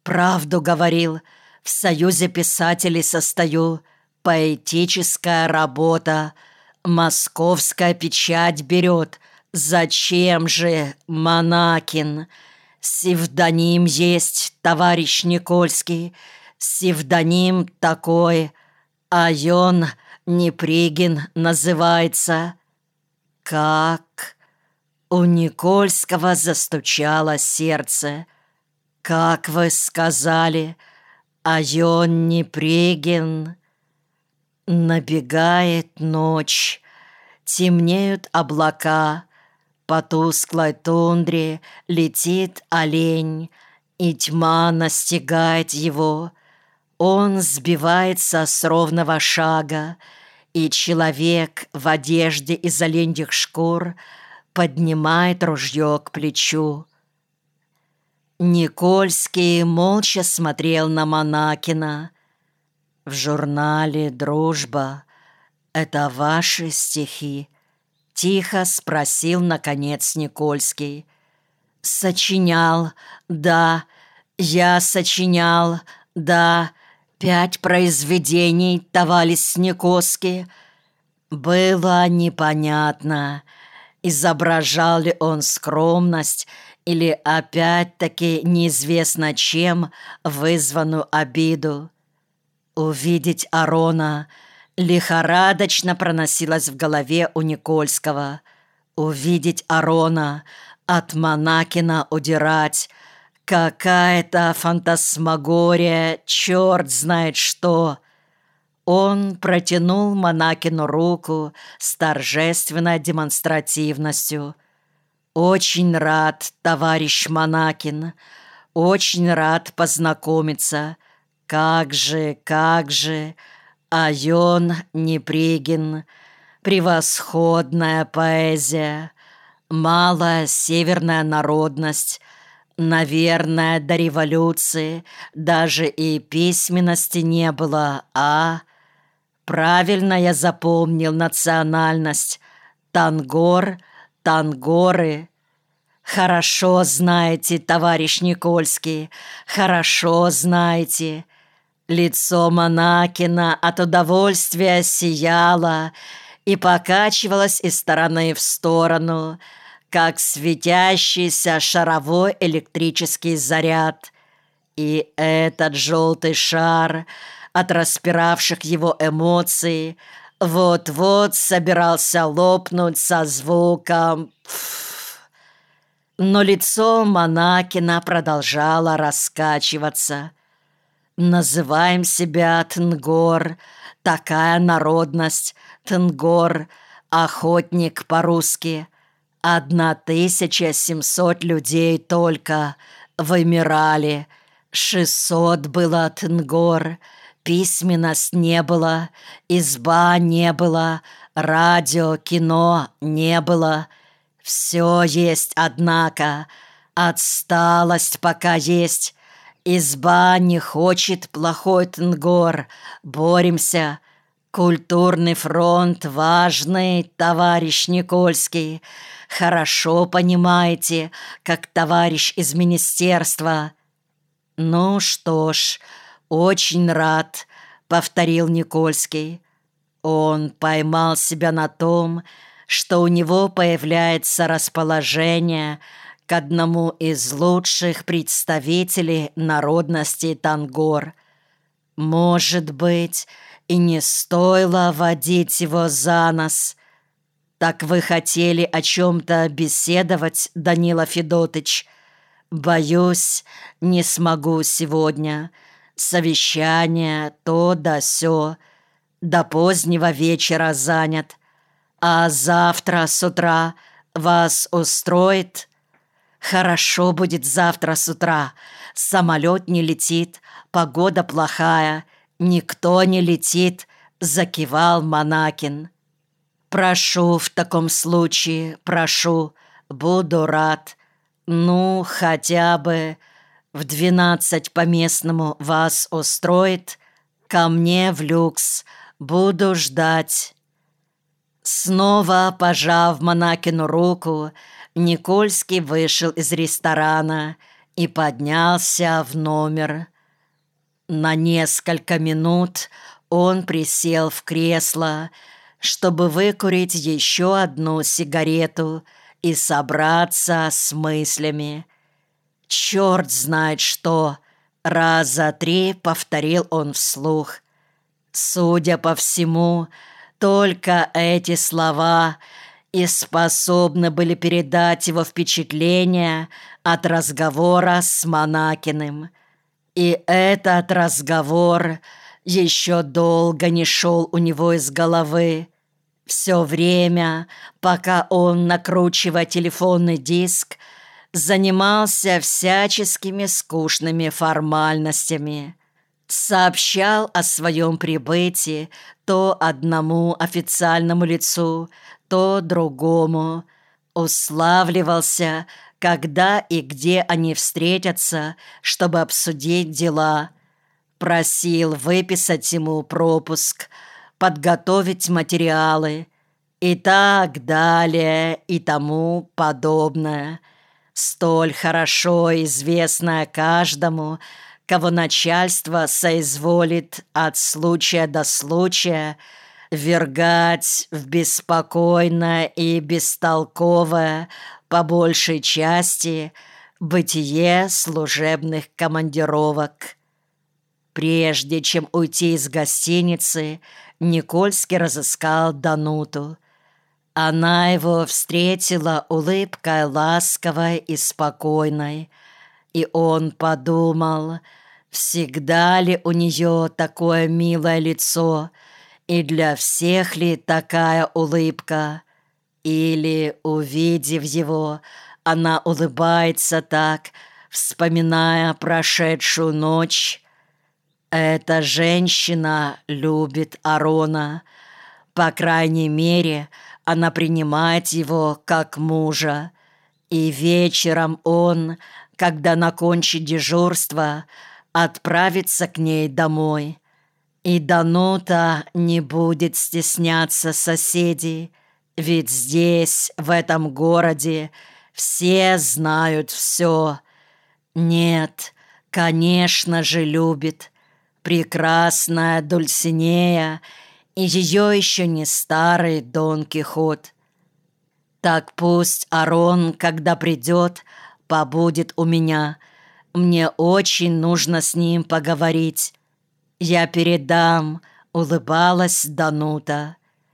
правду говорил, в союзе писателей состою. Поэтическая работа. Московская печать берет. Зачем же, Монакин? Севдоним есть, товарищ Никольский. Севдоним такой, а он Непригин называется. Как? У Никольского застучало сердце. Как вы сказали, а он Непригин? Набегает ночь, темнеют облака, по тусклой тундре летит олень, и тьма настигает его. Он сбивается с ровного шага, и человек в одежде из оленьих шкур поднимает ружье к плечу. Никольский молча смотрел на Монакина. «В журнале «Дружба» — это ваши стихи?» — тихо спросил, наконец, Никольский. «Сочинял, да, я сочинял, да, 5 произведений, товарищ Никольский». Было непонятно, изображал ли он скромность или опять-таки неизвестно чем вызванную обиду. Увидеть Арона лихорадочно проносилось в голове у Никольского. Увидеть Арона, от Монакина удирать. Какая-то фантасмагория, черт знает что. Он протянул Монакину руку с торжественной демонстративностью. «Очень рад, товарищ Монакин, очень рад познакомиться. Как же, а он Непригин, превосходная поэзия, малая северная народность, наверное, до революции даже и письменности не было, а? Правильно я запомнил национальность. Тангор, тангоры. Хорошо знаете, товарищ Никольский, хорошо знаете». Лицо Монакина от удовольствия сияло и покачивалось из стороны в сторону, как светящийся шаровой электрический заряд. И этот желтый шар от распиравших его эмоций вот-вот собирался лопнуть со звуком «пф». Но лицо Монакина продолжало раскачиваться. «Называем себя Тнгор, такая народность, Тнгор, охотник по-русски. 1700 людей только вымирали, 600 было Тнгор, письменность не было, изба не было, радио, кино не было. Все есть, однако, отсталость пока есть». Изба не хочет плохой Тнгор. Боремся. Культурный фронт важный, товарищ Никольский. Хорошо понимаете, как товарищ из министерства. Ну что ж, очень рад, повторил Никольский. Он поймал себя на том, что у него появляется расположение к одному из лучших представителей народности Тангор. Может быть, и не стоило водить его за нос. Так вы хотели о чем-то беседовать, Данила Федотыч? Боюсь, не смогу сегодня. Совещание, то да сё. До позднего вечера занят. А завтра с утра вас устроит? Хорошо будет завтра с утра. Самолет не летит, погода плохая, никто не летит, закивал Монакин. Прошу в таком случае, прошу, буду рад. Ну, хотя бы в 12 по местному вас устроит? Ко мне в люкс, буду ждать. Снова пожав Монакину руку, Никольский вышел из ресторана и поднялся в номер. На несколько минут он присел в кресло, чтобы выкурить еще одну сигарету и собраться с мыслями. «Черт знает что!» — раза 3 повторил он вслух. Судя по всему, только эти слова и способны были передать его впечатление от разговора с Монакиным. И этот разговор еще долго не шел у него из головы. Все время, пока он, накручивая телефонный диск, занимался всяческими скучными формальностями. Сообщал о своем прибытии то одному официальному лицу, то другому. Уславливался, когда и где они встретятся, чтобы обсудить дела. Просил выписать ему пропуск, подготовить материалы и так далее и тому подобное. Столь хорошо известное каждому, кого начальство соизволит от случая до случая ввергать в беспокойное и бестолковое, по большей части, бытие служебных командировок. Прежде чем уйти из гостиницы, Никольский разыскал Дануту. Она его встретила улыбкой ласковой и спокойной, и он подумал, всегда ли у нее такое милое лицо, и для всех ли такая улыбка, или, увидев его, она улыбается так, вспоминая прошедшую ночь. Эта женщина любит Арона. По крайней мере, она принимает его как мужа. И вечером он, когда закончит дежурство, отправится к ней домой. И Данута не будет стесняться соседей, ведь здесь, в этом городе, все знают все. Нет, конечно же, любит. Прекрасная Дульсинея и ее еще не старый Дон Кихот. Так пусть Арон, когда придет, побудет у меня. Мне очень нужно с ним поговорить. Я передам, улыбалась Данута.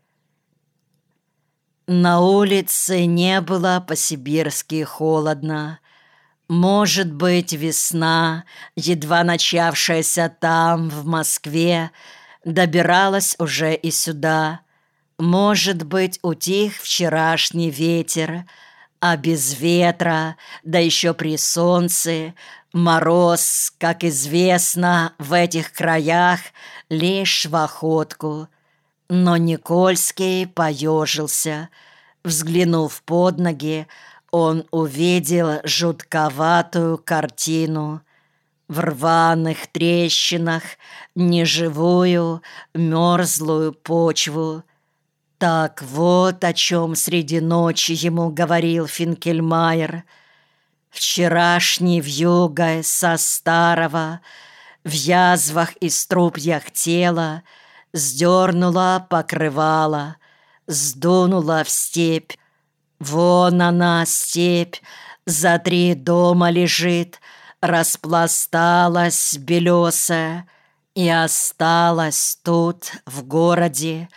На улице не было по-сибирски холодно. Может быть, весна, едва начавшаяся там, в Москве, добиралась уже и сюда. Может быть, утих вчерашний ветер, а без ветра, да еще при солнце, мороз, как известно, в этих краях лишь в охотку. Но Никольский поежился. Взглянув под ноги, он увидел жутковатую картину. В рваных трещинах неживую, мерзлую почву. Так вот о чем среди ночи ему говорил Финкельмайер. Вчерашней вьюгой со старого, в язвах и струпьях тела, сдернула покрывало, сдунула в степь. Вон она, степь, за 3 дома лежит, распласталась белесая и осталась тут, в городе,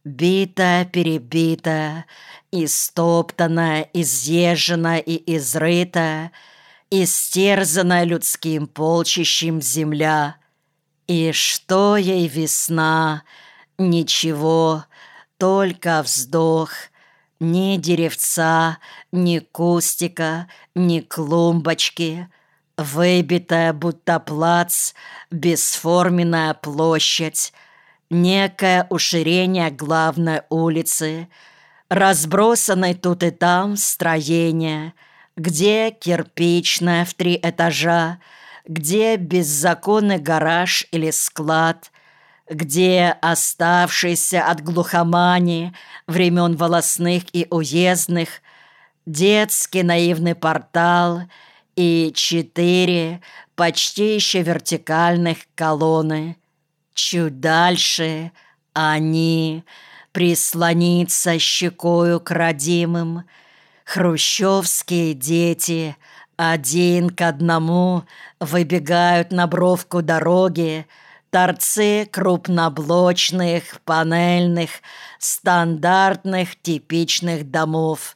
битая-перебитая, истоптанная, изъезженная и изрытая, истерзанная людским полчищем земля. И что ей весна? Ничего, только вздох. Ни деревца, ни кустика, ни клумбочки. Выбитая, будто плац, бесформенная площадь. Некое уширение главной улицы. Разбросанные тут и там строения, где кирпичная в 3 этажа, где беззаконный гараж или склад, где оставшийся от глухомани времен волостных и уездных детский наивный портал и 4 почти еще вертикальных колонны. Чуть дальше они прислониться щекою к родимым. Хрущевские дети один к одному выбегают на бровку дороги, торцы крупноблочных, панельных, стандартных, типичных домов.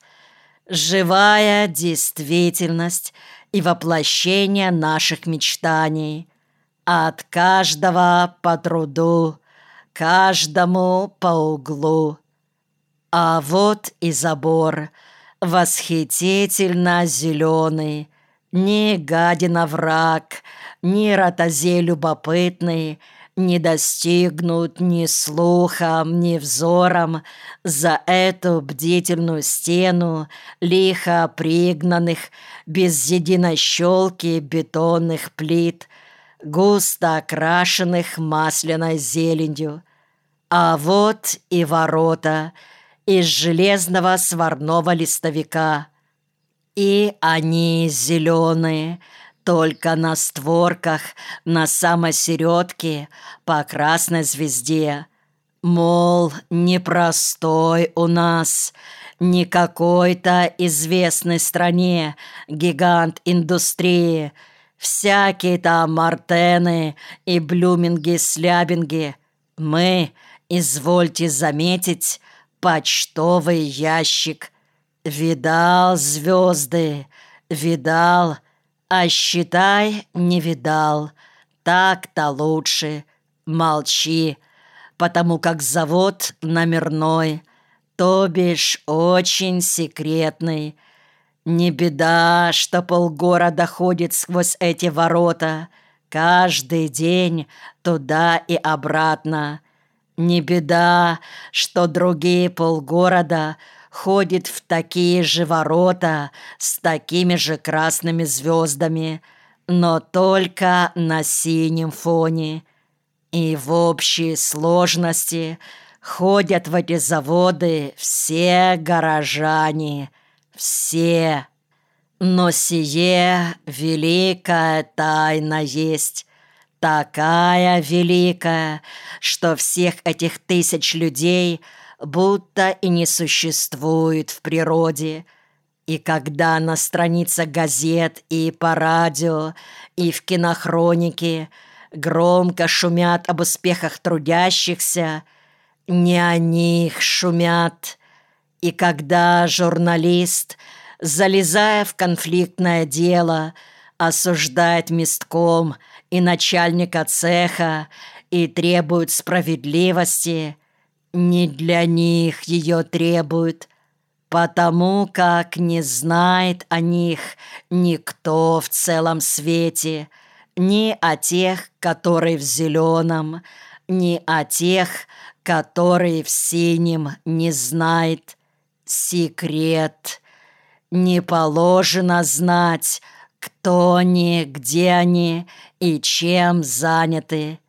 Живая действительность и воплощение наших мечтаний. От каждого по труду, каждому по углу. А вот и забор, восхитительно зеленый, ни гадина враг, ни ротозей любопытный не достигнут ни слухом, ни взором за эту бдительную стену лихо пригнанных без единой щелки бетонных плит, густо окрашенных масляной зеленью. А вот и ворота из железного сварного листовика. И они зеленые, только на створках, на самой середке, по красной звезде. Мол, не простой у нас, не какой-то известной стране гигант индустрии, всякие там Мартены и Блюминги-слябинги. Мы, извольте заметить, почтовый ящик. Видал звезды, видал, а считай, не видал. Так-то лучше. Молчи, потому как завод номерной, то бишь очень секретный. Не беда, что полгорода ходит сквозь эти ворота, каждый день туда и обратно. Не беда, что другие полгорода ходит в такие же ворота с такими же красными звездами, но только на синем фоне. И в общей сложности ходят в эти заводы все горожане, все. Но сие великая тайна есть, такая великая, что всех этих тысяч людей будто и не существует в природе. И когда на страницах газет и по радио, и в кинохронике громко шумят об успехах трудящихся, не о них шумят. И когда журналист, залезая в конфликтное дело, осуждает местком и начальника цеха и требует справедливости, не для них ее требуют, потому как не знает о них никто в целом свете, ни о тех, которые в зеленом, ни о тех, которые в синем не знает. Секрет. Не положено знать, кто они, где они и чем заняты.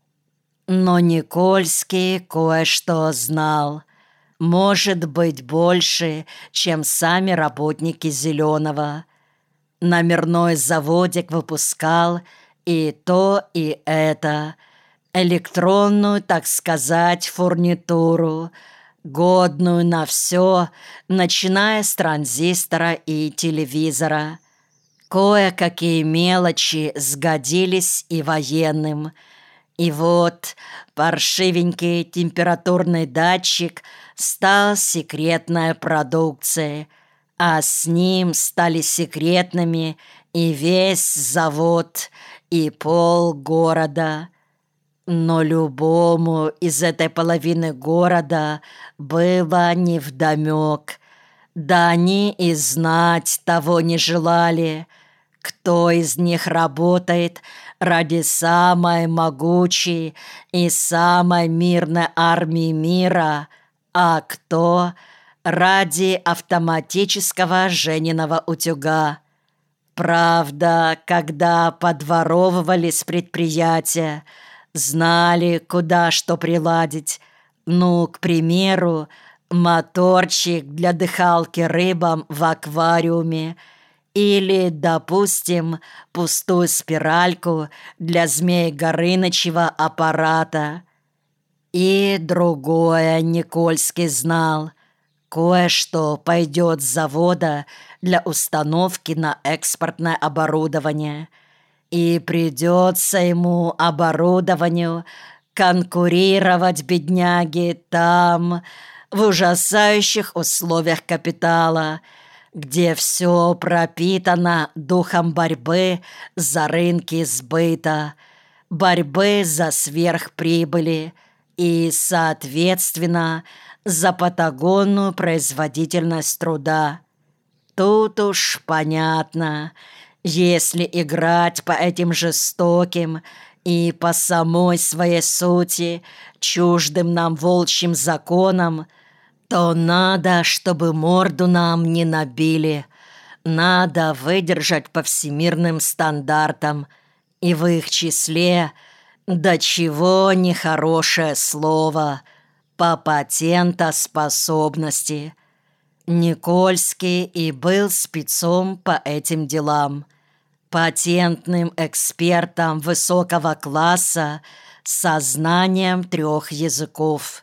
Но Никольский кое-что знал. Может быть, больше, чем сами работники «Зеленого». Номерной заводик выпускал и то, и это. Электронную, так сказать, фурнитуру, годную на все, начиная с транзистора и телевизора. Кое-какие мелочи сгодились и военным. И вот паршивенький температурный датчик стал секретной продукцией, а с ним стали секретными и весь завод, и полгорода. Но любому из этой половины города было невдомек. Да они и знать того не желали, кто из них работает ради самой могучей и самой мирной армии мира, а кто ради автоматического Жениного утюга. Правда, когда подворовывали с предприятия, знали, куда что приладить. Ну, к примеру, моторчик для дыхалки рыбам в аквариуме Или, допустим, пустую спиральку для Змея Горынычева аппарата. И другое Никольский знал. Кое-что пойдет с завода для установки на экспортное оборудование. И придется ему, оборудованию, конкурировать, бедняги, там, в ужасающих условиях капитала, где все пропитано духом борьбы за рынки сбыта, борьбы за сверхприбыли и, соответственно, за патагонную производительность труда. Тут уж понятно, если играть по этим жестоким и по самой своей сути чуждым нам волчьим законам, то надо, чтобы морду нам не набили. Надо выдержать по всемирным стандартам, и в их числе до чего нехорошее слово по патентоспособности. Никольский и был спецом по этим делам, патентным экспертом высокого класса со знанием 3 языков.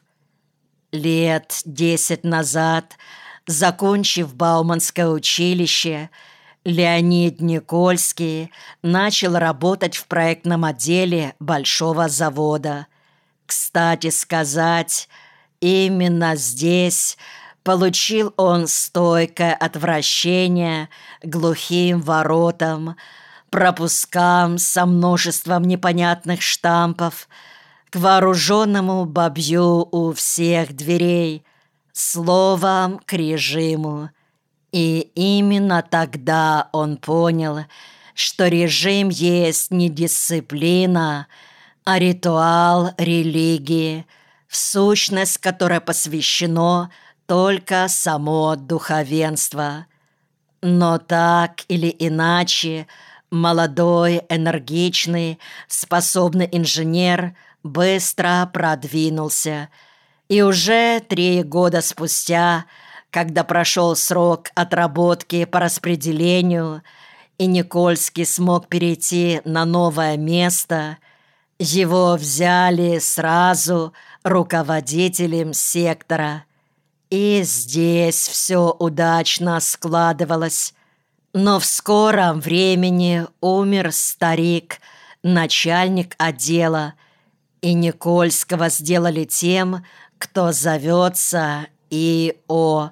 Лет 10 назад, закончив Бауманское училище, Леонид Никольский начал работать в проектном отделе большого завода. Кстати сказать, именно здесь получил он стойкое отвращение к глухим воротам, пропускам со множеством непонятных штампов, к вооруженному бабью у всех дверей, словом, к режиму. И именно тогда он понял, что режим есть не дисциплина, а ритуал религии, в сущность которой посвящено только само духовенство. Но так или иначе, молодой, энергичный, способный инженер быстро продвинулся. И уже 3 года спустя, когда прошел срок отработки по распределению, и Никольский смог перейти на новое место, его взяли сразу руководителем сектора. И здесь все удачно складывалось. Но в скором времени умер старик, начальник отдела, и Никольского сделали тем, кто зовется И.О.,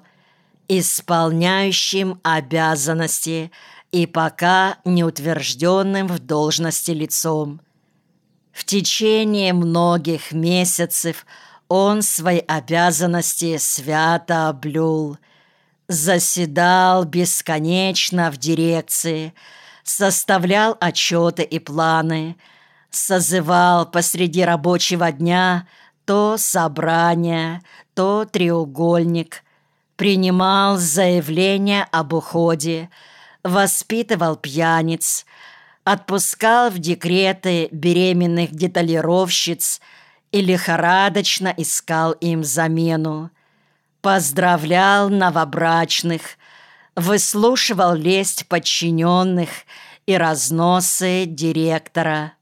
исполняющим обязанности и пока неутвержденным в должности лицом. В течение многих месяцев он свои обязанности свято блюл, заседал бесконечно в дирекции, составлял отчеты и планы, созывал посреди рабочего дня то собрание, то треугольник, принимал заявления об уходе, воспитывал пьяниц, отпускал в декреты беременных деталировщиц и лихорадочно искал им замену, поздравлял новобрачных, выслушивал лесть подчиненных и разносы директора.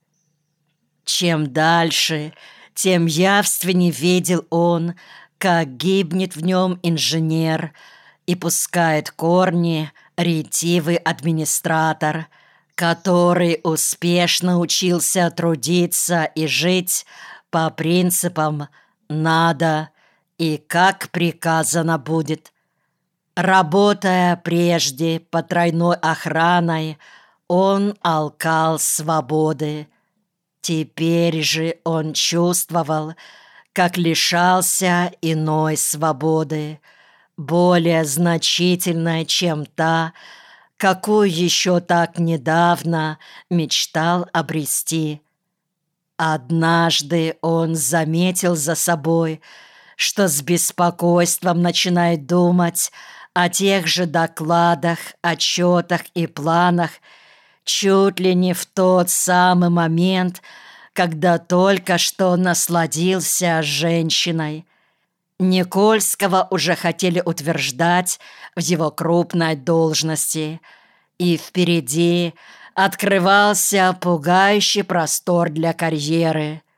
Чем дальше, тем явственнее видел он, как гибнет в нем инженер и пускает корни ретивый администратор, который успешно учился трудиться и жить по принципам «надо» и «как приказано будет». Работая прежде под тройной охраной, он алкал свободы. Теперь же он чувствовал, как лишался иной свободы, более значительной, чем та, какую еще так недавно мечтал обрести. Однажды он заметил за собой, что с беспокойством начинает думать о тех же докладах, отчетах и планах чуть ли не в тот самый момент, когда только что насладился женщиной. Никольского уже хотели утверждать в его крупной должности, и впереди открывался пугающий простор для карьеры.